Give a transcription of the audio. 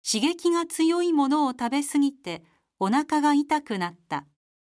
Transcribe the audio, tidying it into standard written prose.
刺激が強いものを食べ過ぎてお腹が痛くなった。